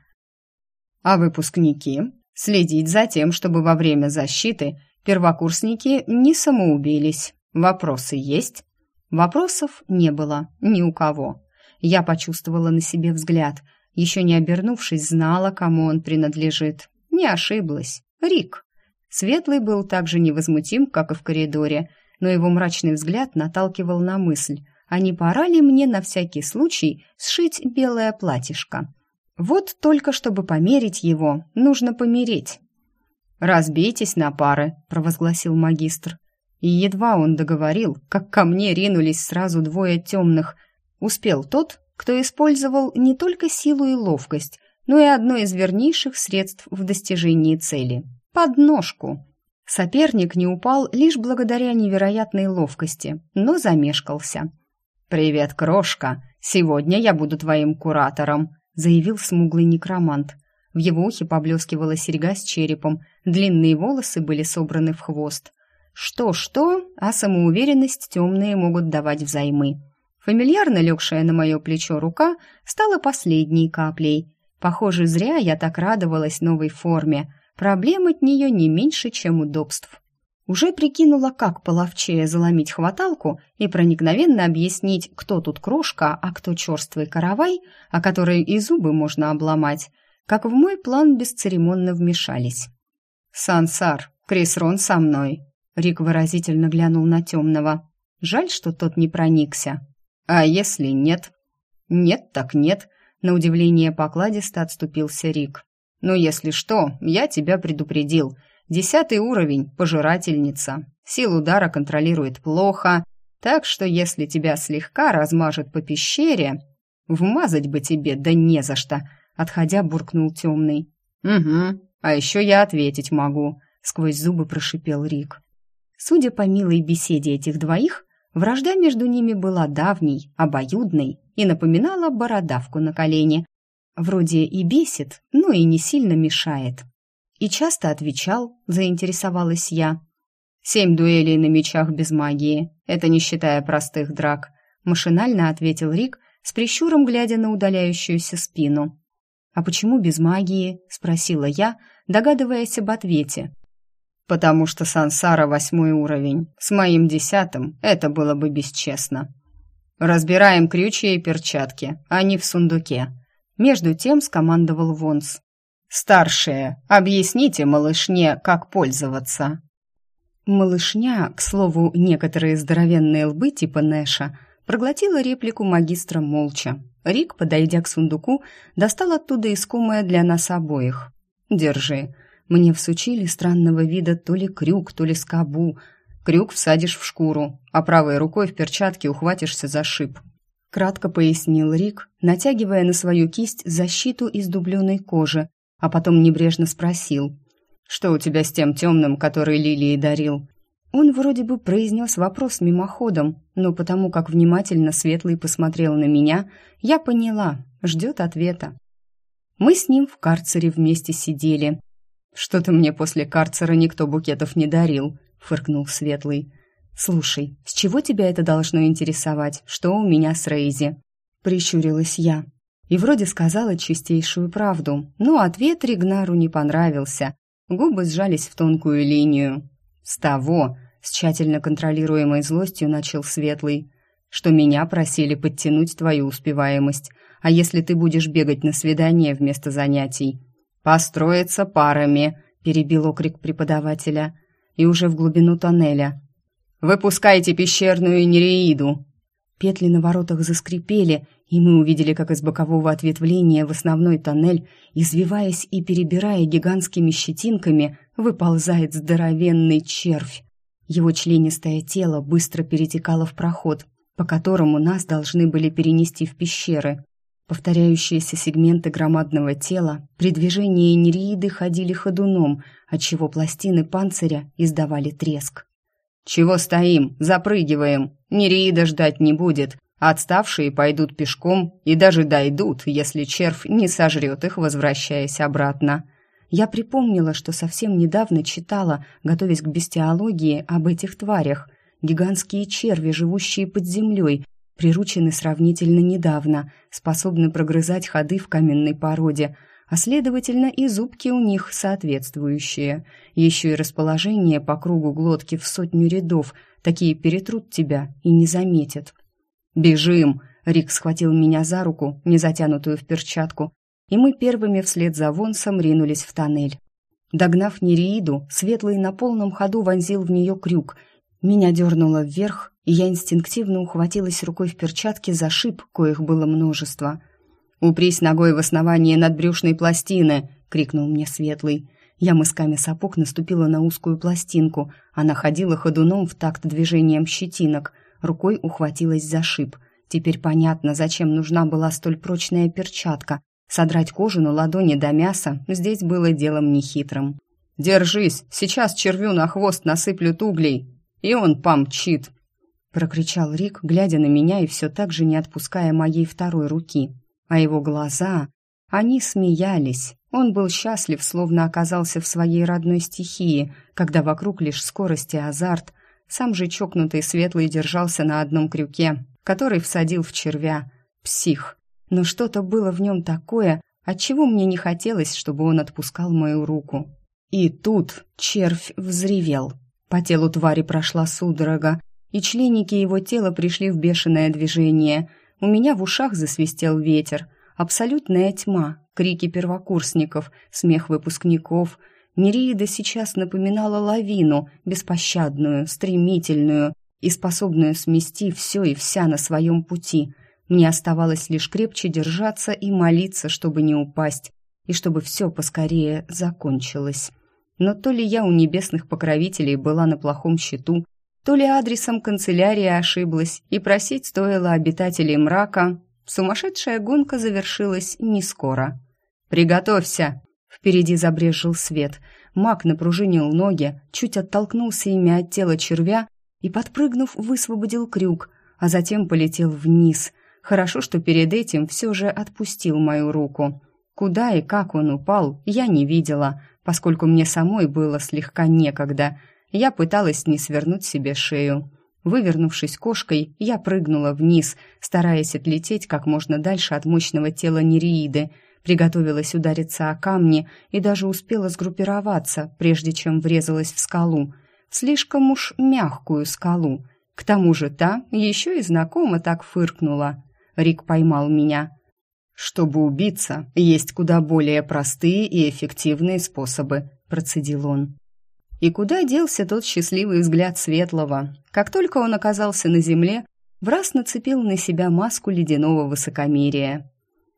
А выпускники следить за тем, чтобы во время защиты первокурсники не самоубились. Вопросы есть?» Вопросов не было ни у кого. Я почувствовала на себе взгляд. Еще не обернувшись, знала, кому он принадлежит. Не ошиблась. Рик. Светлый был так же невозмутим, как и в коридоре, но его мрачный взгляд наталкивал на мысль, а не пора ли мне на всякий случай сшить белое платьишко? Вот только чтобы померить его, нужно помереть. «Разбейтесь на пары», — провозгласил магистр. И едва он договорил, как ко мне ринулись сразу двое темных. Успел тот, кто использовал не только силу и ловкость, но и одно из вернейших средств в достижении цели — подножку. Соперник не упал лишь благодаря невероятной ловкости, но замешкался. «Привет, крошка! Сегодня я буду твоим куратором», — заявил смуглый некромант. В его ухе поблескивала серьга с черепом, длинные волосы были собраны в хвост. Что-что, а самоуверенность темные могут давать взаймы. Фамильярно легшая на мое плечо рука стала последней каплей. Похоже, зря я так радовалась новой форме. Проблем от нее не меньше, чем удобств. Уже прикинула, как половчее заломить хваталку и проникновенно объяснить, кто тут крошка, а кто черствый каравай, о которой и зубы можно обломать, как в мой план бесцеремонно вмешались. «Сансар, Крисрон со мной», — Рик выразительно глянул на темного. Жаль, что тот не проникся. «А если нет?» «Нет так нет», — на удивление покладисто отступился Рик. «Но если что, я тебя предупредил. 10 уровень, пожирательница. Сил удара контролирует плохо, так что если тебя слегка размажет по пещере, вмазать бы тебе да не за что», — отходя буркнул темный. «Угу, а еще я ответить могу», — сквозь зубы прошипел Рик. Судя по милой беседе этих двоих, вражда между ними была давней, обоюдной и напоминала бородавку на колене. Вроде и бесит, но и не сильно мешает. И часто отвечал, заинтересовалась я. 7 дуэлей на мечах без магии, это не считая простых драк, машинально ответил Рик, с прищуром глядя на удаляющуюся спину. «А почему без магии?» — спросила я, догадываясь об ответе. «Потому что Сансара 8 уровень. С моим 10 это было бы бесчестно. Разбираем крючья и перчатки, они в сундуке». Между тем скомандовал Вонс. «Старшие, объясните малышне, как пользоваться». Малышня, к слову, некоторые здоровенные лбы типа Нэша, проглотила реплику магистра молча. Рик, подойдя к сундуку, достал оттуда искомое для нас обоих. «Держи». Мне всучили странного вида то ли крюк, то ли скобу. Крюк всадишь в шкуру, а правой рукой в перчатке ухватишься за шип. Кратко пояснил Рик, натягивая на свою кисть защиту из дубленой кожи, а потом небрежно спросил: «Что у тебя с тем темным, который Лилии дарил?» Он вроде бы произнес вопрос мимоходом, но потому как внимательно Светлый посмотрел на меня, я поняла, ждет ответа. Мы с ним в карцере вместе сидели. «Что-то мне после карцера никто букетов не дарил», — фыркнул Светлый. «Слушай, с чего тебя это должно интересовать? Что у меня с Рейзи?» Прищурилась я. И вроде сказала чистейшую правду, но ответ Ригнару не понравился. Губы сжались в тонкую линию. «С того», — с тщательно контролируемой злостью начал Светлый, «что меня просили подтянуть твою успеваемость, а если ты будешь бегать на свидание вместо занятий?» «Построиться парами», — перебил окрик преподавателя, и уже в глубину тоннеля. «Выпускайте пещерную нереиду!» Петли на воротах заскрипели, и мы увидели, как из бокового ответвления в основной тоннель, извиваясь и перебирая гигантскими щетинками, выползает здоровенный червь. Его членистое тело быстро перетекало в проход, по которому нас должны были перенести в пещеры. Повторяющиеся сегменты громадного тела при движении нереиды ходили ходуном, отчего пластины панциря издавали треск. «Чего стоим? Запрыгиваем! Нереида ждать не будет. Отставшие пойдут пешком и даже дойдут, если червь не сожрет их, возвращаясь обратно». Я припомнила, что совсем недавно читала, готовясь к бестиологии, об этих тварях. Гигантские черви, живущие под землей, приручены сравнительно недавно, способны прогрызать ходы в каменной породе, а следовательно и зубки у них соответствующие. Еще и расположение по кругу глотки в 100 рядов, такие перетрут тебя и не заметят. «Бежим!» — Рик схватил меня за руку, не затянутую в перчатку, и мы первыми вслед за Вонсом ринулись в тоннель. Догнав нереиду, Светлый на полном ходу вонзил в нее крюк. Меня дернуло вверх, и я инстинктивно ухватилась рукой в перчатке за шип, коих было множество. «Упрись ногой в основание надбрюшной пластины!» — крикнул мне Светлый. Я мысками сапог наступила на узкую пластинку. Она ходила ходуном в такт движением щетинок. Рукой ухватилась за шип. Теперь понятно, зачем нужна была столь прочная перчатка. Содрать кожу на ладони до мяса здесь было делом нехитрым. «Держись, сейчас червю на хвост насыплют углей, и он помчит!» Прокричал Рик, глядя на меня и все так же не отпуская моей второй руки. А его глаза, они смеялись. Он был счастлив, словно оказался в своей родной стихии, когда вокруг лишь скорость и азарт. Сам же чокнутый Светлый держался на одном крюке, который всадил в червя. Псих. Но что-то было в нем такое, отчего мне не хотелось, чтобы он отпускал мою руку. И тут червь взревел. По телу твари прошла судорога, и членики его тела пришли в бешеное движение. У меня в ушах засвистел ветер. Абсолютная тьма, крики первокурсников, смех выпускников. Нереида сейчас напоминала лавину, беспощадную, стремительную и способную смести все и вся на своем пути. Мне оставалось лишь крепче держаться и молиться, чтобы не упасть, и чтобы все поскорее закончилось. Но то ли я у небесных покровителей была на плохом счету, то ли адресом канцелярии ошиблась, и просить стоило обитателей мрака. Сумасшедшая гонка завершилась не скоро. «Приготовься!» Впереди забрезжил свет. Маг напружинил ноги, чуть оттолкнулся ими от тела червя и, подпрыгнув, высвободил крюк, а затем полетел вниз. Хорошо, что перед этим все же отпустил мою руку. Куда и как он упал, я не видела, поскольку мне самой было слегка некогда. Я пыталась не свернуть себе шею. Вывернувшись кошкой, я прыгнула вниз, стараясь отлететь как можно дальше от мощного тела нереиды. Приготовилась удариться о камни и даже успела сгруппироваться, прежде чем врезалась в скалу. В слишком уж мягкую скалу. К тому же та еще и знакомо так фыркнула. Рик поймал меня. «Чтобы убиться, есть куда более простые и эффективные способы», – процедил он. И куда делся тот счастливый взгляд Светлого? Как только он оказался на земле, враз нацепил на себя маску ледяного высокомерия.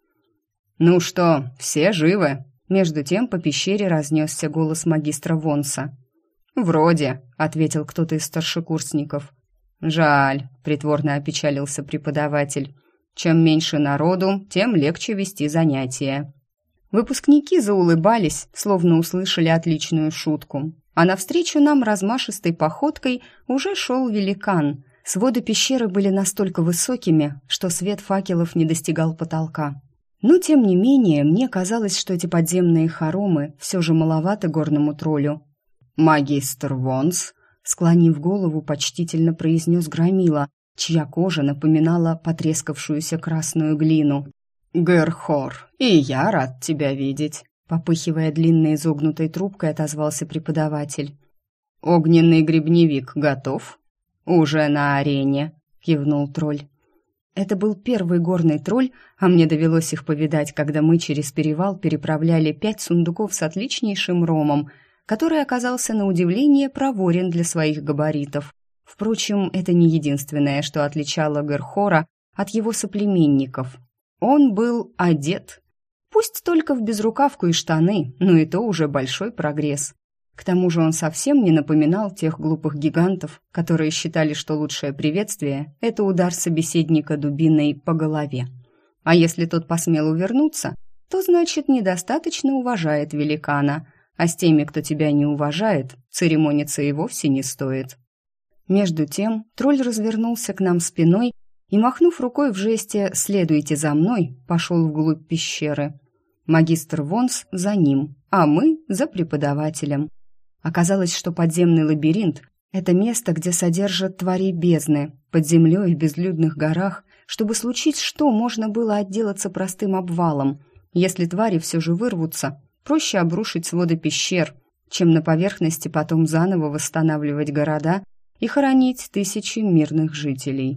«Ну что, все живы?» Между тем по пещере разнесся голос магистра Вонса. «Вроде», — ответил кто-то из старшекурсников. «Жаль», — притворно опечалился преподаватель. «Чем меньше народу, тем легче вести занятия». Выпускники заулыбались, словно услышали отличную шутку. А навстречу нам размашистой походкой уже шел великан. Своды пещеры были настолько высокими, что свет факелов не достигал потолка. Но, тем не менее, мне казалось, что эти подземные хоромы все же маловаты горному троллю. «Магистр Вонс», склонив голову, почтительно произнес Громила, чья кожа напоминала потрескавшуюся красную глину. «Герхор, и я рад тебя видеть», — попыхивая длинной изогнутой трубкой, отозвался преподаватель. «Огненный гребневик готов?» «Уже на арене», — кивнул тролль. Это был первый горный тролль, а мне довелось их повидать, когда мы через перевал переправляли 5 сундуков с отличнейшим ромом, который оказался на удивление проворен для своих габаритов. Впрочем, это не единственное, что отличало Герхора от его соплеменников. Он был одет. Пусть только в безрукавку и штаны, но и то уже большой прогресс. К тому же он совсем не напоминал тех глупых гигантов, которые считали, что лучшее приветствие – это удар собеседника дубиной по голове. А если тот посмел увернуться, то значит недостаточно уважает великана, а с теми, кто тебя не уважает, церемониться и вовсе не стоит. Между тем тролль развернулся к нам спиной и, махнув рукой в жесте «следуйте за мной», пошел вглубь пещеры. Магистр Вонс за ним, а мы за преподавателем. Оказалось, что подземный лабиринт – это место, где содержат твари бездны. Под землей в безлюдных горах, чтобы случить что, можно было отделаться простым обвалом. Если твари все же вырвутся, проще обрушить своды пещер, чем на поверхности потом заново восстанавливать города и хоронить тысячи мирных жителей.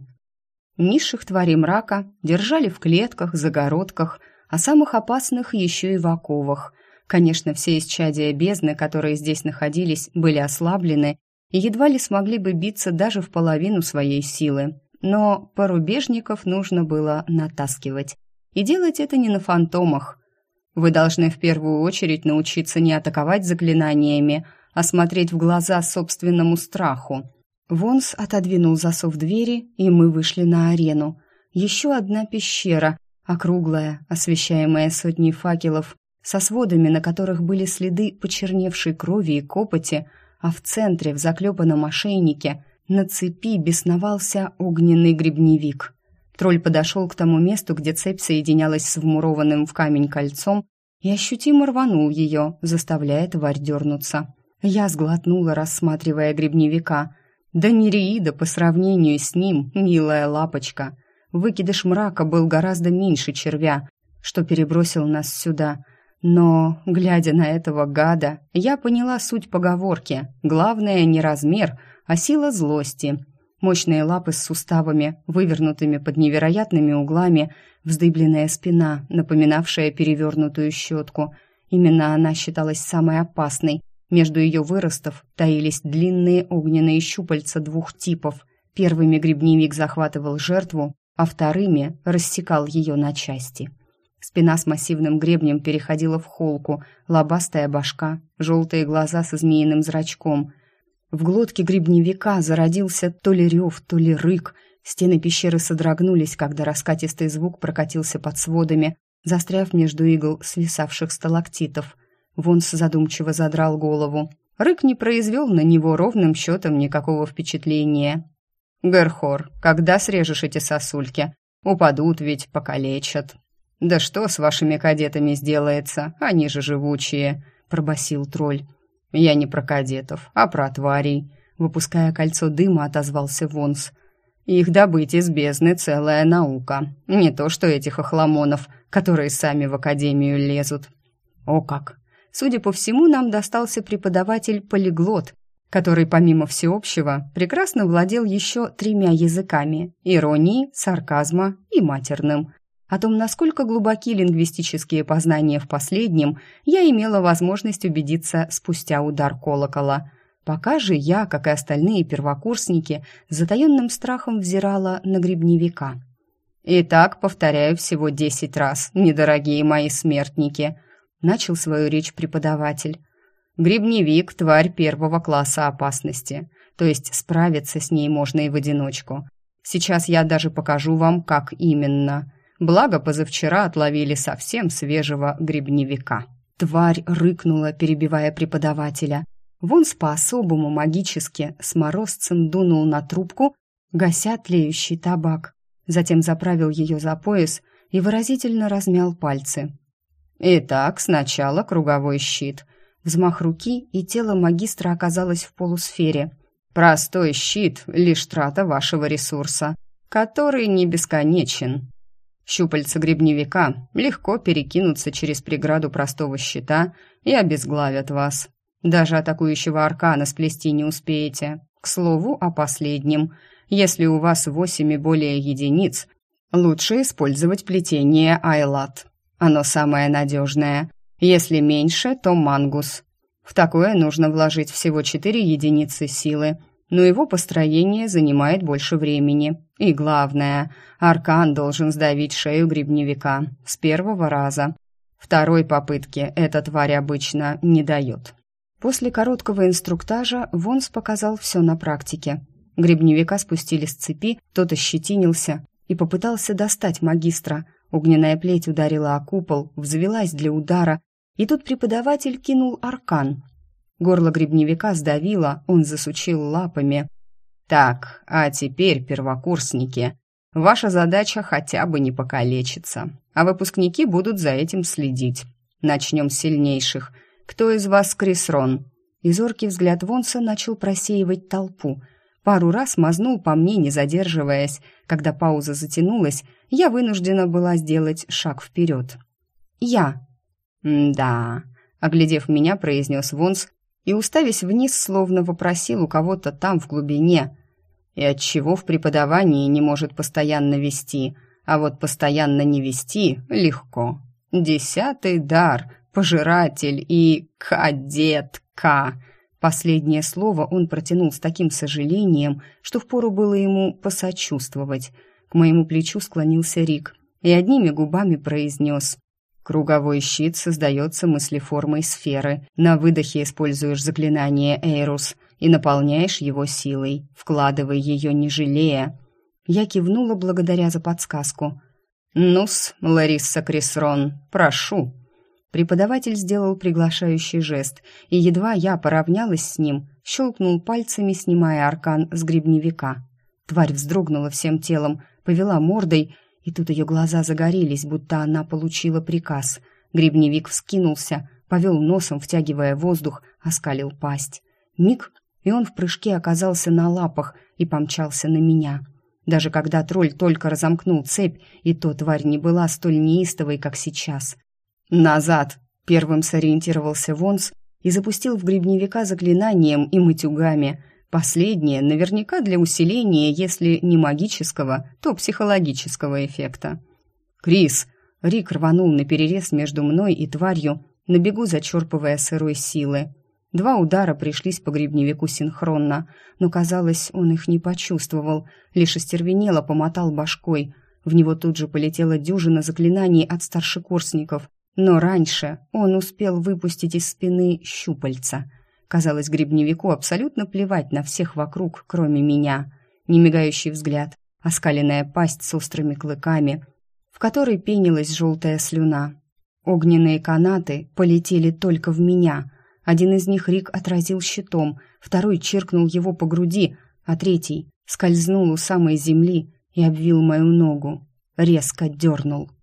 Низших тварей мрака держали в клетках, загородках, а самых опасных еще и в оковах. Конечно, все исчадия бездны, которые здесь находились, были ослаблены и едва ли смогли бы биться даже в половину своей силы. Но порубежников нужно было натаскивать. И делать это не на фантомах. Вы должны в первую очередь научиться не атаковать заклинаниями, а смотреть в глаза собственному страху». Вонс отодвинул засов двери, и мы вышли на арену. Еще одна пещера, округлая, освещаемая сотней факелов, со сводами, на которых были следы почерневшей крови и копоти, а в центре, в заклепанном ошейнике, на цепи бесновался огненный гребневик. Тролль подошел к тому месту, где цепь соединялась с вмурованным в камень кольцом, и ощутимо рванул ее, заставляя тварь дернуться. Я сглотнула, рассматривая гребневика. Да Нереида по сравнению с ним, милая лапочка. Выкидыш мрака был гораздо меньше червя, что перебросил нас сюда. Но, глядя на этого гада, я поняла суть поговорки. Главное не размер, а сила злости. Мощные лапы с суставами, вывернутыми под невероятными углами, вздыбленная спина, напоминавшая перевернутую щетку. Именно она считалась самой опасной. Между ее выростов таились длинные огненные щупальца двух типов. Первыми гребневик захватывал жертву, а вторыми рассекал ее на части. Спина с массивным гребнем переходила в холку, лобастая башка, желтые глаза со змеиным зрачком. В глотке гребневика зародился то ли рев, то ли рык. Стены пещеры содрогнулись, когда раскатистый звук прокатился под сводами, застряв между игл свисавших сталактитов. Вонс задумчиво задрал голову. Рык не произвел на него ровным счетом никакого впечатления. «Герхор, когда срежешь эти сосульки? Упадут ведь, покалечат». «Да что с вашими кадетами сделается? Они же живучие», — пробасил тролль. «Я не про кадетов, а про тварей», — выпуская кольцо дыма, отозвался Вонс. «Их добыть из бездны целая наука. Не то что этих охламонов, которые сами в академию лезут». «О как! Судя по всему, нам достался преподаватель-полиглот, который, помимо всеобщего, прекрасно владел еще 3 языками – иронии, сарказма и матерным. О том, насколько глубоки лингвистические познания в последнем, я имела возможность убедиться спустя удар колокола. Пока же я, как и остальные первокурсники, с затаенным страхом взирала на гребневика. «Итак, повторяю всего 10 раз, недорогие мои смертники», – начал свою речь преподаватель. «Гребневик – тварь 1 класса опасности, то есть справиться с ней можно и в одиночку. Сейчас я даже покажу вам, как именно. Благо, позавчера отловили совсем свежего гребневика». Тварь рыкнула, перебивая преподавателя. Вонс по-особому магически с морозцем дунул на трубку, гася тлеющий табак. Затем заправил ее за пояс и выразительно размял пальцы. «Итак, сначала круговой щит». Взмах руки, и тело магистра оказалось в полусфере. «Простой щит — лишь трата вашего ресурса, который не бесконечен. Щупальца гребневика легко перекинутся через преграду простого щита и обезглавят вас. Даже атакующего аркана сплести не успеете. К слову о последнем. Если у вас 8 и более единиц, лучше использовать плетение Айлат. Оно самое надежное. Если меньше, то мангус. В такое нужно вложить всего 4 единицы силы, но его построение занимает больше времени. И главное, аркан должен сдавить шею гребневика с 1 раза. Второй попытки эта тварь обычно не дает. После короткого инструктажа Вонс показал все на практике. Гребневика спустили с цепи, тот ощетинился и попытался достать магистра. Огненная плеть ударила о купол, взвелась для удара, и тут преподаватель кинул аркан. Горло гребневика сдавило, он засучил лапами. «Так, а теперь, первокурсники, ваша задача хотя бы не покалечиться, а выпускники будут за этим следить. Начнем с сильнейших. Кто из вас Крисрон?» И зоркий взгляд Вонса начал просеивать толпу. Пару раз мазнул по мне, не задерживаясь. Когда пауза затянулась, я вынуждена была сделать шаг вперед. «Я». «Да», — оглядев меня, произнес Вонс и, уставясь вниз, словно вопросил у кого-то там в глубине. «И отчего в преподавании не может постоянно вести, а вот постоянно не вести легко. 10-й дар, пожиратель и кадетка». Последнее слово он протянул с таким сожалением, что впору было ему посочувствовать. К моему плечу склонился Рик и одними губами произнес: Круговой щит создается мыслеформой сферы. На выдохе используешь заклинание Эйрус и наполняешь его силой, вкладывай ее не жалея. Я кивнула благодаря за подсказку. «Ну-с, Ларисса Крисрон, прошу». Преподаватель сделал приглашающий жест, и едва я поравнялась с ним, щелкнул пальцами, снимая аркан с гребневика. Тварь вздрогнула всем телом, повела мордой, и тут ее глаза загорелись, будто она получила приказ. Гребневик вскинулся, повел носом, втягивая воздух, оскалил пасть. Миг, и он в прыжке оказался на лапах и помчался на меня. Даже когда тролль только разомкнул цепь, и то тварь не была столь неистовой, как сейчас. «Назад!» — первым сориентировался Вонс и запустил в гребневика заклинанием и матюгами. Последнее наверняка для усиления, если не магического, то психологического эффекта. «Крис!» — Рик рванул наперерез между мной и тварью, на бегу зачерпывая сырой силы. 2 удара пришлись по гребневику синхронно, но, казалось, он их не почувствовал, лишь остервенело помотал башкой. В него тут же полетела дюжина заклинаний от старшекурсников, но раньше он успел выпустить из спины щупальца. Казалось, гребневику абсолютно плевать на всех вокруг, кроме меня. Немигающий взгляд, оскаленная пасть с острыми клыками, в которой пенилась желтая слюна. Огненные канаты полетели только в меня. Один из них Рик отразил щитом, второй чиркнул его по груди, а третий скользнул у самой земли и обвил мою ногу. Резко дернул.